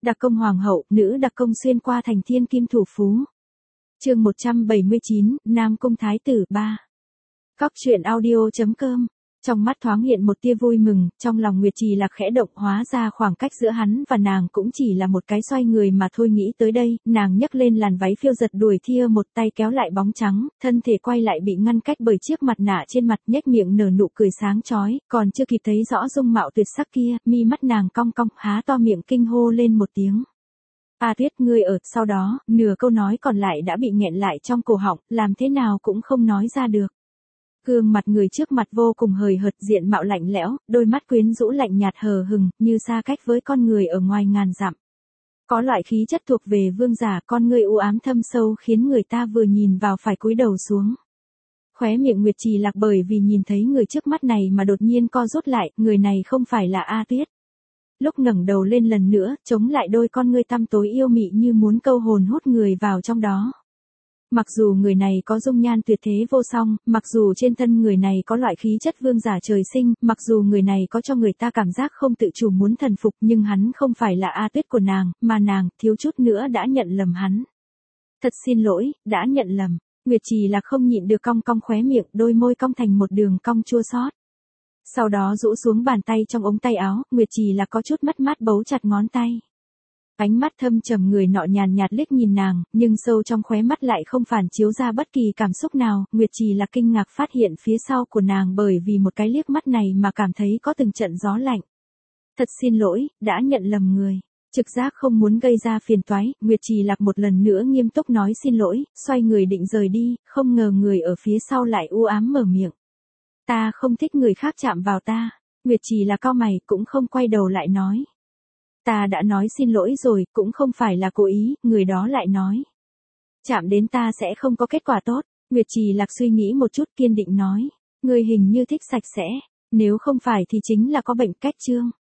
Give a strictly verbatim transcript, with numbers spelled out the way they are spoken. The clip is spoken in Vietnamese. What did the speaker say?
Đặc công hoàng hậu, nữ đặc công xuyên qua thành thiên kim thủ phú. Chương một trăm bảy mươi chín, Nam cung thái tử ba. Cóc truyện audio chấm com. Trong mắt thoáng hiện một tia vui mừng, trong lòng Nguyệt Trì Lạc khẽ động, hóa ra khoảng cách giữa hắn và nàng cũng chỉ là một cái xoay người mà thôi. Nghĩ tới đây, nàng nhấc lên làn váy phiêu giật đuổi thia, một tay kéo lại bóng trắng, thân thể quay lại bị ngăn cách bởi chiếc mặt nạ trên mặt, nhếch miệng nở nụ cười sáng chói, còn chưa kịp thấy rõ dung mạo tuyệt sắc kia, mi mắt nàng cong cong, há to miệng kinh hô lên một tiếng. A Tuyết, ngươi ở, sau đó, nửa câu nói còn lại đã bị nghẹn lại trong cổ họng, làm thế nào cũng không nói ra được. Gương mặt người trước mặt vô cùng hời hợt, diện mạo lạnh lẽo, đôi mắt quyến rũ lạnh nhạt hờ hừng, như xa cách với con người ở ngoài ngàn dặm. Có loại khí chất thuộc về vương giả, con ngươi u ám thâm sâu khiến người ta vừa nhìn vào phải cúi đầu xuống. Khóe miệng Nguyệt Trì Lạc bởi vì nhìn thấy người trước mắt này mà đột nhiên co rút lại, người này không phải là A Tuyết. Lúc ngẩng đầu lên lần nữa, chống lại đôi con ngươi tăm tối yêu mị như muốn câu hồn hút người vào trong đó. Mặc dù người này có dung nhan tuyệt thế vô song, mặc dù trên thân người này có loại khí chất vương giả trời sinh, mặc dù người này có cho người ta cảm giác không tự chủ muốn thần phục, nhưng hắn không phải là A Tuyết của nàng, mà nàng, thiếu chút nữa đã nhận lầm hắn. Thật xin lỗi, đã nhận lầm. Nguyệt Trì Lạc không nhịn được cong cong khóe miệng, đôi môi cong thành một đường cong chua xót. Sau đó rũ xuống bàn tay trong ống tay áo, Nguyệt Trì Lạc có chút mất mát bấu chặt ngón tay. Ánh mắt thâm trầm người nọ nhàn nhạt liếc nhìn nàng, nhưng sâu trong khóe mắt lại không phản chiếu ra bất kỳ cảm xúc nào. Nguyệt Trì Lạc kinh ngạc phát hiện phía sau của nàng bởi vì một cái liếc mắt này mà cảm thấy có từng trận gió lạnh. Thật xin lỗi, đã nhận lầm người. Trực giác không muốn gây ra phiền toái, Nguyệt Trì Lạc một lần nữa nghiêm túc nói xin lỗi, xoay người định rời đi, không ngờ người ở phía sau lại u ám mở miệng. Ta không thích người khác chạm vào ta. Nguyệt Trì Lạc cau mày, cũng không quay đầu lại nói. Ta đã nói xin lỗi rồi, cũng không phải là cố ý, người đó lại nói. Chạm đến ta sẽ không có kết quả tốt. Nguyệt Trì Lạc suy nghĩ một chút, kiên định nói. Người hình như thích sạch sẽ, nếu không phải thì chính là có bệnh cách chương.